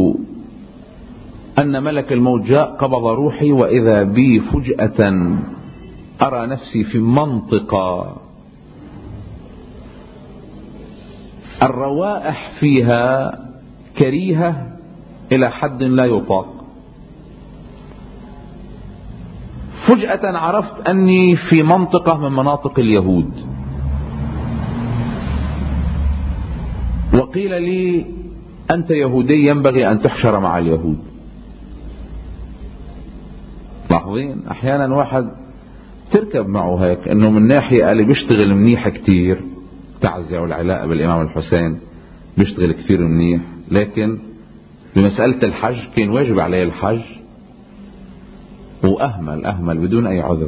أن ملك الموت جاء قبض روحي، وإذا بي فجأة أرى نفسي في منطقة الروائح فيها كريهة إلى حد لا يطاق. فجأة عرفت أني في منطقة من مناطق اليهود، وقيل لي: أنت يهودي ينبغي أن تحشر مع اليهود. لاحظين أحيانا واحد تركب معه هيك أنه من ناحية قال بيشتغل منيح كتير، تعزية والعلاقة بالإمام الحسين بيشتغل كتير منيح، لكن بمسألة الحج كان واجب عليه الحج وأهمل أهمل بدون أي عذر.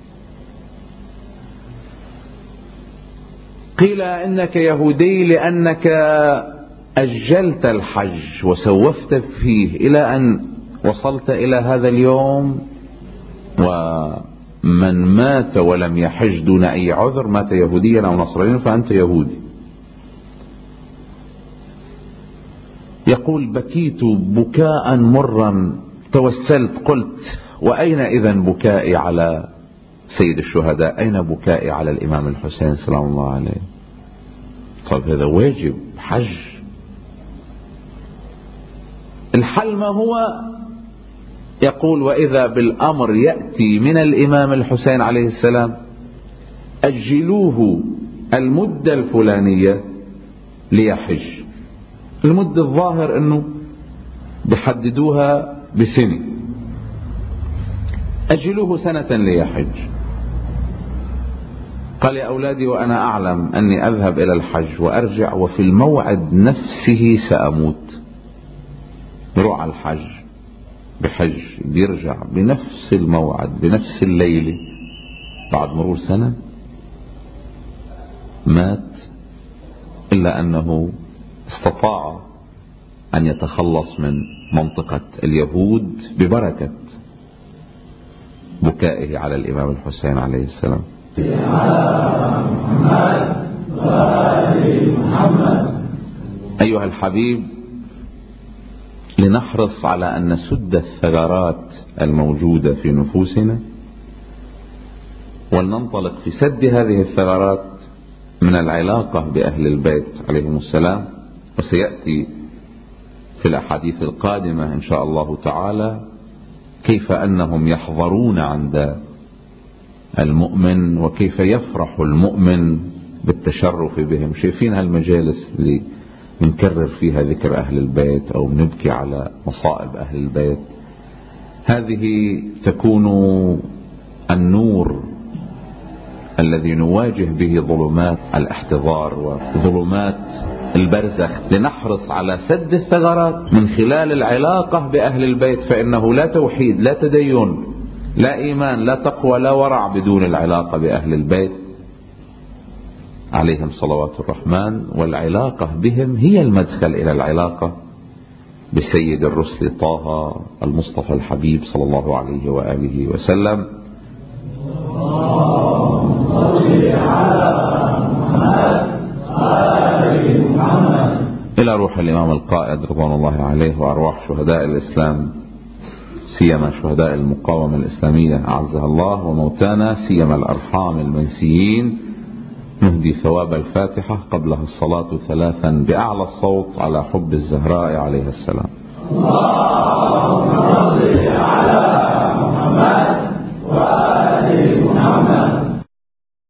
قيل: إنك يهودي لأنك أجلت الحج وسوفت فيه إلى أن وصلت إلى هذا اليوم، ومن مات ولم يحج دون أي عذر مات يهوديا أو نصرانيا فأنت يهودي. يقول: بكيت بكاء مرا، توسلت قلت: وأين إذن بكائي على سيد الشهداء؟ أين بكائي على الإمام الحسين سلام الله عليه؟ طيب هذا واجب حج. الحل ما هو؟ يقول: وإذا بالأمر يأتي من الإمام الحسين عليه السلام: أجلوه المدة الفلانية ليحج. المدة الظاهر أنه بحددوها بسنة، أجلوه سنة ليحج. قال: يا أولادي وأنا أعلم أني أذهب إلى الحج وأرجع وفي الموعد نفسه سأموت. يروح على الحج بحج، بيرجع بنفس الموعد بنفس الليلة، بعد مرور سنة مات، إلا أنه استطاع أن يتخلص من منطقة اليهود ببركة بكائه على الإمام الحسين عليه السلام. أيها الحبيب، لنحرص على أن نسد الثغرات الموجودة في نفوسنا، ولننطلق في سد هذه الثغرات من العلاقة بأهل البيت عليهم السلام. وسيأتي في الأحاديث القادمة إن شاء الله تعالى كيف أنهم يحضرون عند المؤمن، وكيف يفرح المؤمن بالتشرف بهم. شايفين هالمجالس اللي بنكرر فيها ذكر أهل البيت أو بنبكي على مصائب أهل البيت، هذه تكون النور الذي نواجه به ظلمات الاحتضار وظلمات البرزخ. لنحرص على سد الثغرات من خلال العلاقة بأهل البيت، فإنه لا توحيد، لا تدين، لا إيمان، لا تقوى، لا ورع بدون العلاقة بأهل البيت عليهم صلوات الرحمن. والعلاقة بهم هي المدخل إلى العلاقة بسيد الرسل طه المصطفى الحبيب صلى الله عليه وآله وسلم. إلى روح الإمام القائد رضوان الله عليه، وأرواح شهداء الإسلام سيما شهداء المقاومة الإسلامية أعزها الله، وموتانا سيما الأرحام المنسيين، نهدي ثواب الفاتحة قبلها الصلاة ثلاثا بأعلى الصوت على حب الزهراء عليه السلام. اللهم صل على